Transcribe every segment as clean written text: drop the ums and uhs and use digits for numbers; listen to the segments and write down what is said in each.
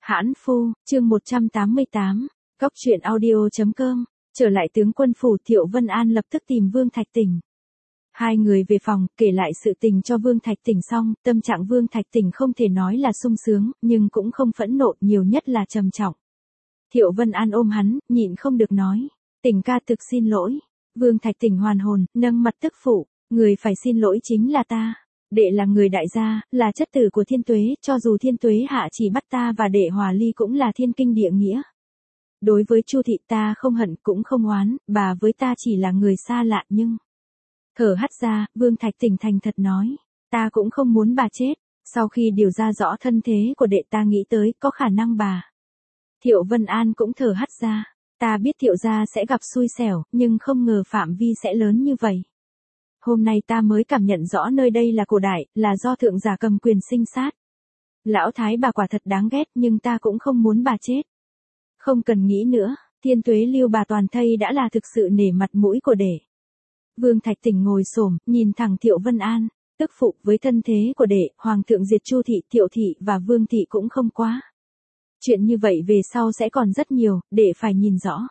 Hãn phu, chương 188, Cóc truyện audio.com, trở lại tướng quân phủ Thiệu Vân An lập tức tìm Vương Thạch Tỉnh. Hai người về phòng, kể lại sự tình cho Vương Thạch Tỉnh xong, tâm trạng Vương Thạch Tỉnh không thể nói là sung sướng, nhưng cũng không phẫn nộ, nhiều nhất là trầm trọng. Thiệu Vân An ôm hắn, nhịn không được nói, Tỉnh ca thực xin lỗi. Vương Thạch Tỉnh hoàn hồn, nâng mặt tức phụ, người phải xin lỗi chính là ta. Đệ là người đại gia, là chất tử của Thiên Tuế, cho dù Thiên Tuế hạ chỉ bắt ta và đệ hòa ly cũng là thiên kinh địa nghĩa. Đối với Chu thị ta không hận cũng không oán, bà với ta chỉ là người xa lạ nhưng... Thở hắt ra, Vương Thạch Tỉnh thành thật nói, ta cũng không muốn bà chết, sau khi điều ra rõ thân thế của đệ ta nghĩ tới có khả năng bà. Thiệu Vân An cũng thở hắt ra, ta biết Thiệu gia sẽ gặp xui xẻo, nhưng không ngờ phạm vi sẽ lớn như vậy. Hôm nay ta mới cảm nhận rõ nơi đây là cổ đại, là do thượng giả cầm quyền sinh sát. Lão thái bà quả thật đáng ghét nhưng ta cũng không muốn bà chết. Không cần nghĩ nữa, Thiên Tuế lưu bà toàn thây đã là thực sự nể mặt mũi của đệ. Vương Thạch Tỉnh ngồi xổm, nhìn thẳng Thiệu Vân An, tức phụ với thân thế của đệ, Hoàng thượng diệt Chu thị, Thiệu thị và Vương thị cũng không quá. Chuyện như vậy về sau sẽ còn rất nhiều, đệ phải nhìn rõ.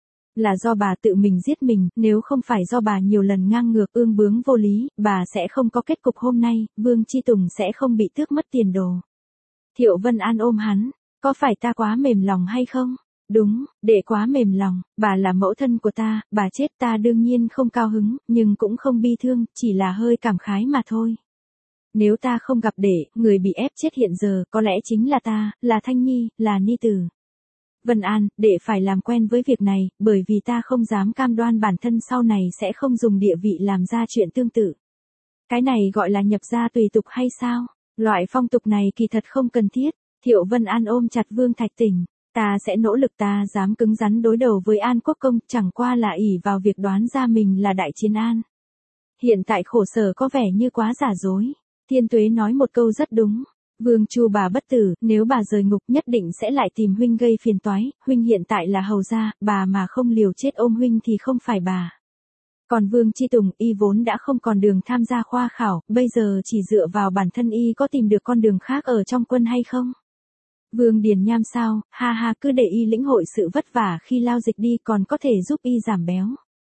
Là do bà tự mình giết mình, nếu không phải do bà nhiều lần ngang ngược ương bướng vô lý, bà sẽ không có kết cục hôm nay, Vương Chi Tùng sẽ không bị tước mất tiền đồ. Thiệu Vân An ôm hắn, có phải ta quá mềm lòng hay không? Đúng, đệ quá mềm lòng, bà là mẫu thân của ta, bà chết ta đương nhiên không cao hứng, nhưng cũng không bi thương, chỉ là hơi cảm khái mà thôi. Nếu ta không gặp đệ, người bị ép chết hiện giờ, có lẽ chính là ta, là Thanh Nhi, là Ni Tử. Vân An, đệ phải làm quen với việc này, bởi vì ta không dám cam đoan bản thân sau này sẽ không dùng địa vị làm ra chuyện tương tự. Cái này gọi là nhập gia tùy tục hay sao? Loại phong tục này kỳ thật không cần thiết. Thiệu Vân An ôm chặt Vương Thạch Tỉnh. Ta sẽ nỗ lực, ta dám cứng rắn đối đầu với An Quốc Công, chẳng qua là ỷ vào việc đoán ra mình là đại chiến an. Hiện tại khổ sở có vẻ như quá giả dối. Thiên Tuế nói một câu rất đúng. Vương Chu bà bất tử, nếu bà rời ngục nhất định sẽ lại tìm huynh gây phiền toái, huynh hiện tại là hầu gia, bà mà không liều chết ôm huynh thì không phải bà. Còn Vương Chi Tùng, y vốn đã không còn đường tham gia khoa khảo, bây giờ chỉ dựa vào bản thân y có tìm được con đường khác ở trong quân hay không? Vương Điền Nham sao, ha ha, cứ để y lĩnh hội sự vất vả khi lao dịch đi, còn có thể giúp y giảm béo.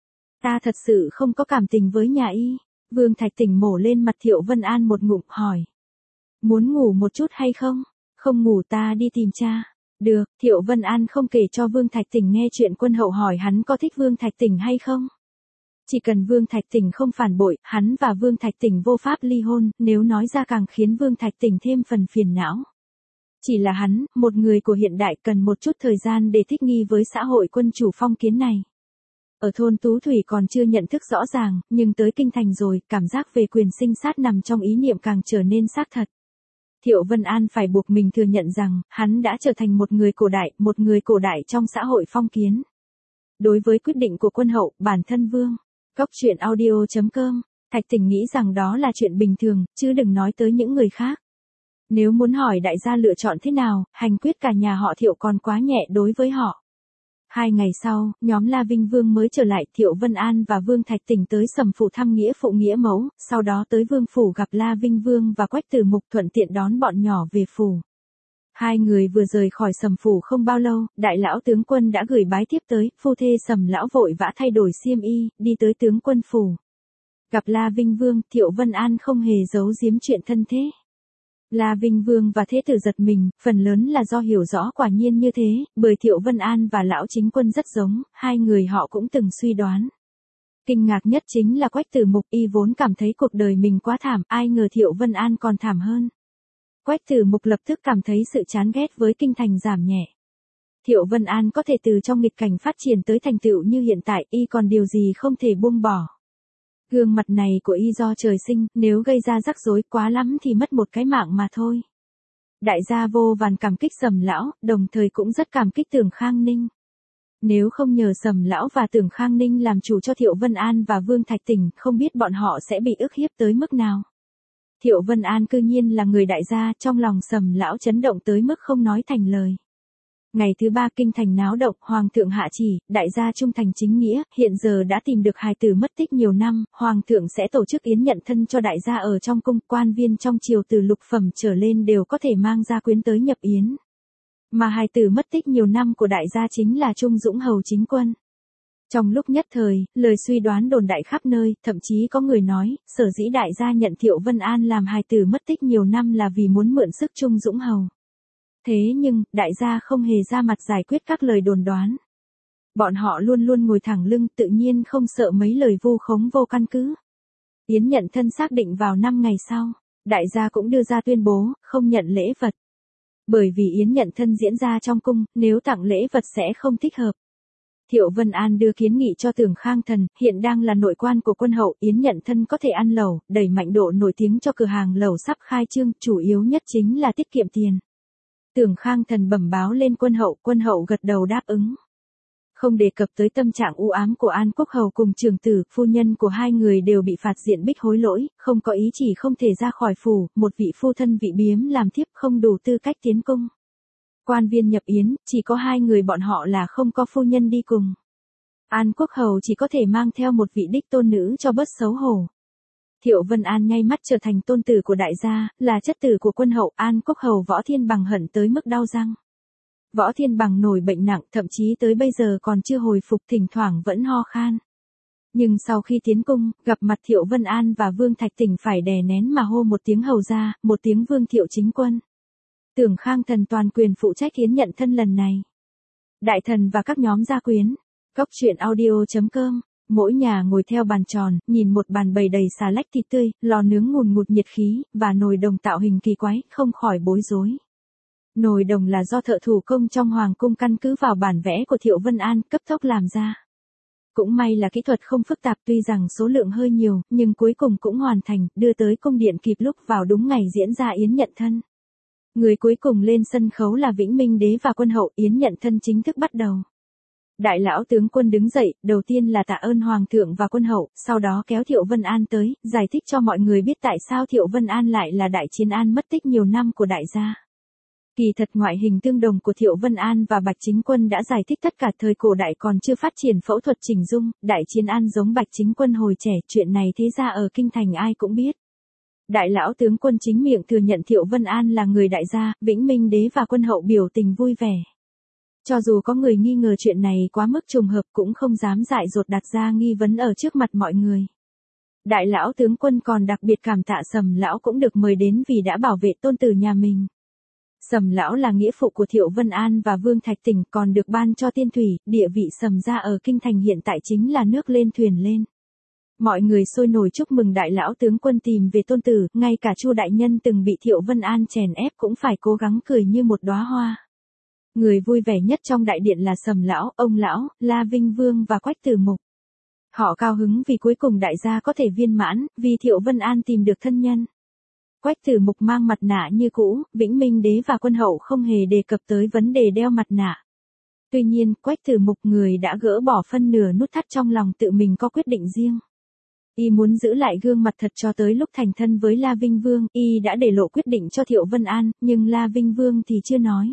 Ta thật sự không có cảm tình với nhà y. Vương Thạch Tỉnh mổ lên mặt Thiệu Vân An một ngụm hỏi. Muốn ngủ một chút hay không? Không ngủ ta đi tìm cha. Được, Thiệu Vân An không kể cho Vương Thạch Tỉnh nghe chuyện quân hậu hỏi hắn có thích Vương Thạch Tỉnh hay không. Chỉ cần Vương Thạch Tỉnh không phản bội, hắn và Vương Thạch Tỉnh vô pháp ly hôn, nếu nói ra càng khiến Vương Thạch Tỉnh thêm phần phiền não. Chỉ là hắn, một người của hiện đại cần một chút thời gian để thích nghi với xã hội quân chủ phong kiến này. Ở thôn Tú Thủy còn chưa nhận thức rõ ràng, nhưng tới kinh thành rồi, cảm giác về quyền sinh sát nằm trong ý niệm càng trở nên xác thật. Thiệu Vân An phải buộc mình thừa nhận rằng, hắn đã trở thành một người cổ đại trong xã hội phong kiến. Đối với quyết định của quân hậu, bản thân Vương, Cóc truyện audio.com, Thạch Tỉnh nghĩ rằng đó là chuyện bình thường, chứ đừng nói tới những người khác. Nếu muốn hỏi đại gia lựa chọn thế nào, hành quyết cả nhà họ Thiệu còn quá nhẹ đối với họ. 2 ngày sau, nhóm La Vinh Vương mới trở lại, Thiệu Vân An và Vương Thạch Tỉnh tới Sầm phủ thăm nghĩa phụ nghĩa mẫu, sau đó tới Vương phủ gặp La Vinh Vương và Quách Tử Mục thuận tiện đón bọn nhỏ về phủ. Hai người vừa rời khỏi Sầm phủ không bao lâu, đại lão tướng quân đã gửi bái tiếp tới, phu thê Sầm lão vội vã thay đổi xiêm y, đi tới tướng quân phủ. Gặp La Vinh Vương, Thiệu Vân An không hề giấu giếm chuyện thân thế. La Vinh Vương và thế tử giật mình, phần lớn là do hiểu rõ quả nhiên như thế, bởi Thiệu Vân An và lão chính quân rất giống, hai người họ cũng từng suy đoán. Kinh ngạc nhất chính là Quách Tử Mục, y vốn cảm thấy cuộc đời mình quá thảm, ai ngờ Thiệu Vân An còn thảm hơn. Quách Tử Mục lập tức cảm thấy sự chán ghét với kinh thành giảm nhẹ. Thiệu Vân An có thể từ trong nghịch cảnh phát triển tới thành tựu như hiện tại, y còn điều gì không thể buông bỏ. Gương mặt này của y do trời sinh, nếu gây ra rắc rối quá lắm thì mất một cái mạng mà thôi. Đại gia vô vàn cảm kích Sầm lão, đồng thời cũng rất cảm kích Tưởng Khang Ninh. Nếu không nhờ Sầm lão và Tưởng Khang Ninh làm chủ cho Thiệu Vân An và Vương Thạch Tỉnh, không biết bọn họ sẽ bị ức hiếp tới mức nào. Thiệu Vân An cư nhiên là người đại gia, trong lòng Sầm lão chấn động tới mức không nói thành lời. Ngày thứ 3 kinh thành náo động, Hoàng thượng hạ chỉ, đại gia trung thành chính nghĩa, hiện giờ đã tìm được hài tử mất tích nhiều năm, Hoàng thượng sẽ tổ chức yến nhận thân cho đại gia ở trong cung, quan viên trong triều từ lục phẩm trở lên đều có thể mang gia quyến tới nhập yến. Mà hài tử mất tích nhiều năm của đại gia chính là Trung Dũng Hầu chính quân. Trong lúc nhất thời, lời suy đoán đồn đại khắp nơi, thậm chí có người nói, sở dĩ đại gia nhận Thiệu Vân An làm hài tử mất tích nhiều năm là vì muốn mượn sức Trung Dũng Hầu. Thế nhưng, đại gia không hề ra mặt giải quyết các lời đồn đoán. Bọn họ luôn luôn ngồi thẳng lưng, tự nhiên không sợ mấy lời vu khống vô căn cứ. Yến nhận thân xác định vào 5 ngày sau, đại gia cũng đưa ra tuyên bố, không nhận lễ vật. Bởi vì Yến nhận thân diễn ra trong cung, nếu tặng lễ vật sẽ không thích hợp. Thiệu Vân An đưa kiến nghị cho Tưởng Khang Thần, hiện đang là nội quan của quân hậu, Yến nhận thân có thể ăn lẩu, đẩy mạnh độ nổi tiếng cho cửa hàng lẩu sắp khai trương, chủ yếu nhất chính là tiết kiệm tiền. Tưởng Khang Thần bẩm báo lên quân hậu gật đầu đáp ứng. Không đề cập tới tâm trạng u ám của An Quốc Hầu cùng trưởng tử, phu nhân của hai người đều bị phạt diện bích hối lỗi, không có ý chỉ không thể ra khỏi phủ, một vị phu thân vị biếm làm thiếp không đủ tư cách tiến cung. Quan viên nhập yến, chỉ có 2 người bọn họ là không có phu nhân đi cùng. An Quốc Hầu chỉ có thể mang theo một vị đích tôn nữ cho bớt xấu hổ. Thiệu Vân An nháy mắt trở thành tôn tử của đại gia, là chất tử của quân hậu. An Quốc Hầu Võ Thiên Bằng hận tới mức đau răng. Võ Thiên Bằng nổi bệnh nặng, thậm chí tới bây giờ còn chưa hồi phục, thỉnh thoảng vẫn ho khan. Nhưng sau khi tiến cung, gặp mặt Thiệu Vân An và Vương Thạch Tỉnh phải đè nén mà hô một tiếng hầu gia, một tiếng Vương Thiệu chính quân. Tưởng Khang Thần toàn quyền phụ trách Yến nhận thân lần này. Đại thần và các nhóm gia quyến. Cốc truyện audio.com. Mỗi nhà ngồi theo bàn tròn, nhìn một bàn bày đầy xà lách thịt tươi, lò nướng ngùn ngụt nhiệt khí, và nồi đồng tạo hình kỳ quái, không khỏi bối rối. Nồi đồng là do thợ thủ công trong hoàng cung căn cứ vào bản vẽ của Thiệu Vân An, cấp tốc làm ra. Cũng may là kỹ thuật không phức tạp, tuy rằng số lượng hơi nhiều, nhưng cuối cùng cũng hoàn thành, đưa tới cung điện kịp lúc vào đúng ngày diễn ra Yến nhận thân. Người cuối cùng lên sân khấu là Vĩnh Minh Đế và quân hậu. Yến nhận thân chính thức bắt đầu. Đại lão tướng quân đứng dậy, đầu tiên là tạ ơn hoàng thượng và quân hậu, sau đó kéo Thiệu Vân An tới, giải thích cho mọi người biết tại sao Thiệu Vân An lại là đại chiến an mất tích nhiều năm của đại gia. Kỳ thật ngoại hình tương đồng của Thiệu Vân An và Bạch Chính Quân đã giải thích tất cả. Thời cổ đại còn chưa phát triển phẫu thuật chỉnh dung, đại chiến an giống Bạch Chính Quân hồi trẻ, chuyện này thế ra ở kinh thành ai cũng biết. Đại lão tướng quân chính miệng thừa nhận Thiệu Vân An là người đại gia, Vĩnh Minh Đế và quân hậu biểu tình vui vẻ. Cho dù có người nghi ngờ chuyện này quá mức trùng hợp cũng không dám dại dột đặt ra nghi vấn ở trước mặt mọi người. Đại lão tướng quân còn đặc biệt cảm tạ Sầm lão cũng được mời đến vì đã bảo vệ tôn tử nhà mình. Sầm lão là nghĩa phụ của Thiệu Vân An và Vương Thạch Tỉnh, còn được ban cho tiên thủy, địa vị Sầm gia ở kinh thành hiện tại chính là nước lên thuyền lên. Mọi người sôi nổi chúc mừng đại lão tướng quân tìm về tôn tử, ngay cả Chu đại nhân từng bị Thiệu Vân An chèn ép cũng phải cố gắng cười như một đóa hoa. Người vui vẻ nhất trong đại điện là Sầm lão, ông lão, La Vinh Vương và Quách Tử Mục. Họ cao hứng vì cuối cùng đại gia có thể viên mãn, vì Thiệu Vân An tìm được thân nhân. Quách Tử Mục mang mặt nạ như cũ, Vĩnh Minh Đế và quân hậu không hề đề cập tới vấn đề đeo mặt nạ. Tuy nhiên, Quách Tử Mục người đã gỡ bỏ phân nửa nút thắt trong lòng, tự mình có quyết định riêng. Y muốn giữ lại gương mặt thật cho tới lúc thành thân với La Vinh Vương, Y đã để lộ quyết định cho Thiệu Vân An, nhưng La Vinh Vương thì chưa nói.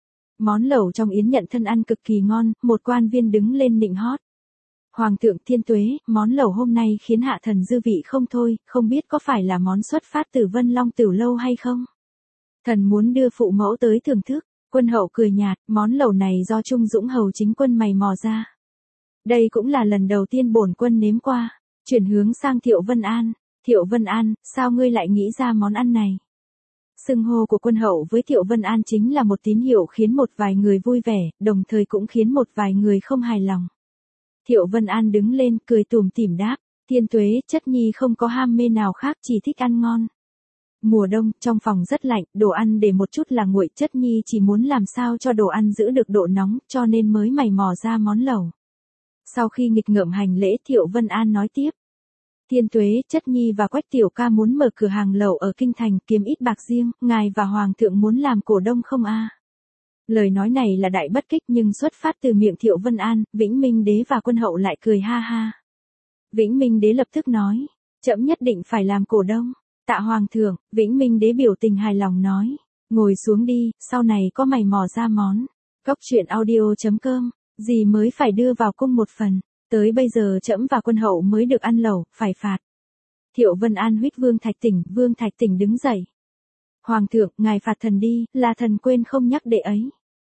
Món lẩu trong yến nhận thân ăn cực kỳ ngon, một quan viên đứng lên nịnh hót. Hoàng thượng thiên tuế, món lẩu hôm nay khiến hạ thần dư vị không thôi, không biết có phải là món xuất phát từ Vân Long Tửu Lâu hay không? Thần muốn đưa phụ mẫu tới thưởng thức. Quân hậu cười nhạt, món lẩu này do Trung Dũng Hầu chính quân mày mò ra. Đây cũng là lần đầu tiên bổn quân nếm qua. Chuyển hướng sang Thiệu Vân An. Thiệu Vân An, sao ngươi lại nghĩ ra món ăn này? Xưng hô của quân hậu với Thiệu Vân An chính là một tín hiệu khiến một vài người vui vẻ, đồng thời cũng khiến một vài người không hài lòng. Thiệu Vân An đứng lên, cười tủm tỉm đáp, thiên tuế, chất nhi không có ham mê nào khác, chỉ thích ăn ngon. Mùa đông, trong phòng rất lạnh, đồ ăn để một chút là nguội, chất nhi chỉ muốn làm sao cho đồ ăn giữ được độ nóng, cho nên mới mày mò ra món lẩu. Sau khi nghịch ngợm hành lễ, Thiệu Vân An nói tiếp. Thiên tuế, chất nhi và Quách tiểu ca muốn mở cửa hàng lẩu ở kinh thành, kiếm ít bạc riêng, ngài và hoàng thượng muốn làm cổ đông không a? Lời nói này là đại bất kích nhưng xuất phát từ miệng Thiệu Vân An, Vĩnh Minh Đế và quân hậu lại cười ha ha. Vĩnh Minh Đế lập tức nói, trẫm nhất định phải làm cổ đông. Tạ hoàng thượng, Vĩnh Minh Đế biểu tình hài lòng nói, ngồi xuống đi, sau này có mày mò ra món. Cốc truyện audio.com, gì mới phải đưa vào cung một phần, tới bây giờ trẫm và quân hậu mới được ăn lẩu, phải phạt. Thiệu Vân An huýt Vương Thạch Tỉnh đứng dậy. Hoàng thượng, ngài phạt thần đi, là thần quên không nhắc đệ ấy.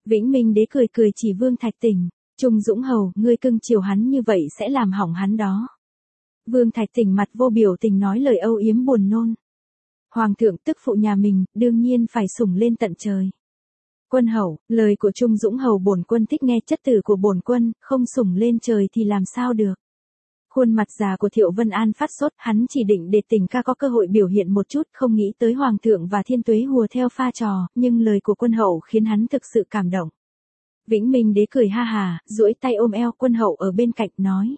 Vĩnh Minh Đế cười cười chỉ Vương Thạch Tỉnh, Trung Dũng Hầu, ngươi cưng chiều hắn như vậy sẽ làm hỏng hắn đó. Vương Thạch Tỉnh mặt vô biểu tình nói lời âu yếm buồn nôn. Hoàng thượng tức phụ nhà mình, đương nhiên phải sủng lên tận trời. Quân hầu, lời của Trung Dũng Hầu bổn quân thích nghe, chất tử của bổn quân, không sủng lên trời thì làm sao được. Khuôn mặt già của Thiệu Vân An phát sốt, hắn chỉ định để Tỉnh ca có cơ hội biểu hiện một chút, không nghĩ tới Hoàng thượng và Thiên Tuế hùa theo pha trò, nhưng lời của quân hậu khiến hắn thực sự cảm động. Vĩnh Minh Đế cười ha hà, duỗi tay ôm eo quân hậu ở bên cạnh nói.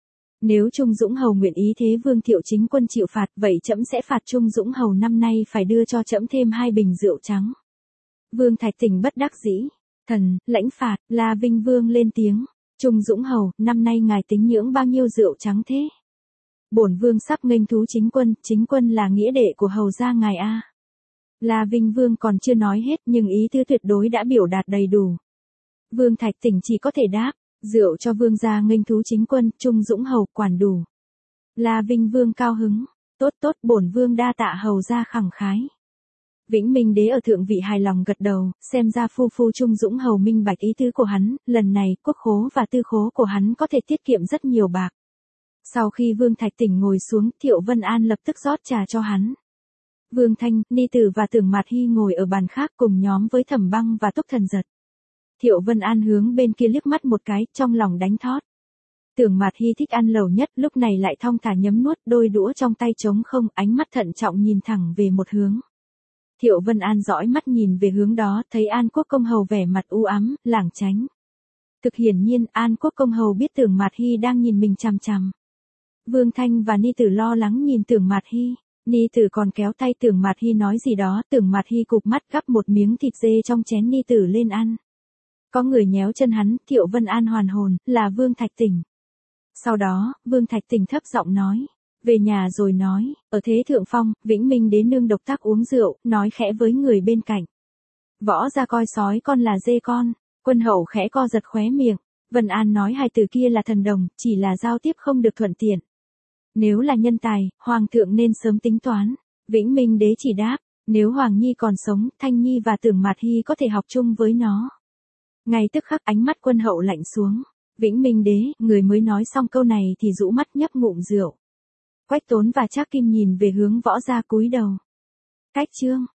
Nếu Trung Dũng Hầu nguyện ý thế Vương Thiệu chính quân chịu phạt, vậy trẫm sẽ phạt Trung Dũng Hầu năm nay phải đưa cho trẫm thêm 2 bình rượu trắng. Vương Thạch Tỉnh bất đắc dĩ. Thần, lãnh phạt, La Vinh Vương lên tiếng. Trung Dũng Hầu, năm nay ngài tính nhưỡng bao nhiêu rượu trắng thế? Bổn Vương sắp nghênh thú chính quân là nghĩa đệ của hầu gia ngài a. La Vinh Vương còn chưa nói hết nhưng ý tứ tuyệt đối đã biểu đạt đầy đủ. Vương Thạch Tỉnh chỉ có thể đáp, rượu cho Vương gia nghênh thú chính quân, Trung Dũng Hầu quản đủ. La Vinh Vương cao hứng, tốt, bổn Vương đa tạ hầu gia khẳng khái. Vĩnh Minh Đế ở thượng vị hài lòng gật đầu, xem ra phu Trung Dũng Hầu minh bạch ý tứ của hắn, lần này quốc khố và tư khố của hắn có thể tiết kiệm rất nhiều bạc. Sau khi Vương Thạch Tỉnh ngồi xuống, Thiệu Vân An lập tức rót trà cho hắn. Vương Thanh, Ni Tử và Tưởng Mạt Hy ngồi ở bàn khác cùng nhóm với Thẩm Băng và Túc Thần Giật. Thiệu Vân An hướng bên kia liếc mắt một cái, trong lòng đánh thót. Tưởng Mạt Hy thích ăn lẩu nhất, lúc này lại thong thả nhấm nuốt, đôi đũa trong tay trống không, ánh mắt thận trọng nhìn thẳng về một hướng. Thiệu Vân An dõi mắt nhìn về hướng đó, thấy An Quốc Công Hầu vẻ mặt u ám, lảng tránh. Thực hiển nhiên, An Quốc Công Hầu biết Tưởng Mạt Hy đang nhìn mình chằm chằm. Vương Thanh và Ni Tử lo lắng nhìn Tưởng Mạt Hy, Ni Tử còn kéo tay Tưởng Mạt Hy nói gì đó, Tưởng Mạt Hy cụp mắt gắp một miếng thịt dê trong chén Ni Tử lên ăn. Có người nhéo chân hắn, Thiệu Vân An hoàn hồn, là Vương Thạch Tỉnh. Sau đó, Vương Thạch Tỉnh thấp giọng nói. Về nhà rồi nói, ở Thế Thượng Phong, Vĩnh Minh Đế nương độc tác uống rượu, nói khẽ với người bên cạnh. Võ ra coi sói con là dê con, quân hậu khẽ co giật khóe miệng, Vân An nói hai từ kia là thần đồng, chỉ là giao tiếp không được thuận tiện. Nếu là nhân tài, Hoàng thượng nên sớm tính toán, Vĩnh Minh Đế chỉ đáp, nếu Hoàng Nhi còn sống, Thanh Nhi và Tưởng Mạt Hy có thể học chung với nó. Ngay tức khắc ánh mắt quân hậu lạnh xuống, Vĩnh Minh Đế, người mới nói xong câu này thì rũ mắt nhấp ngụm rượu. Quách Tốn và Trác Kim nhìn về hướng Võ gia cúi đầu. Cách chương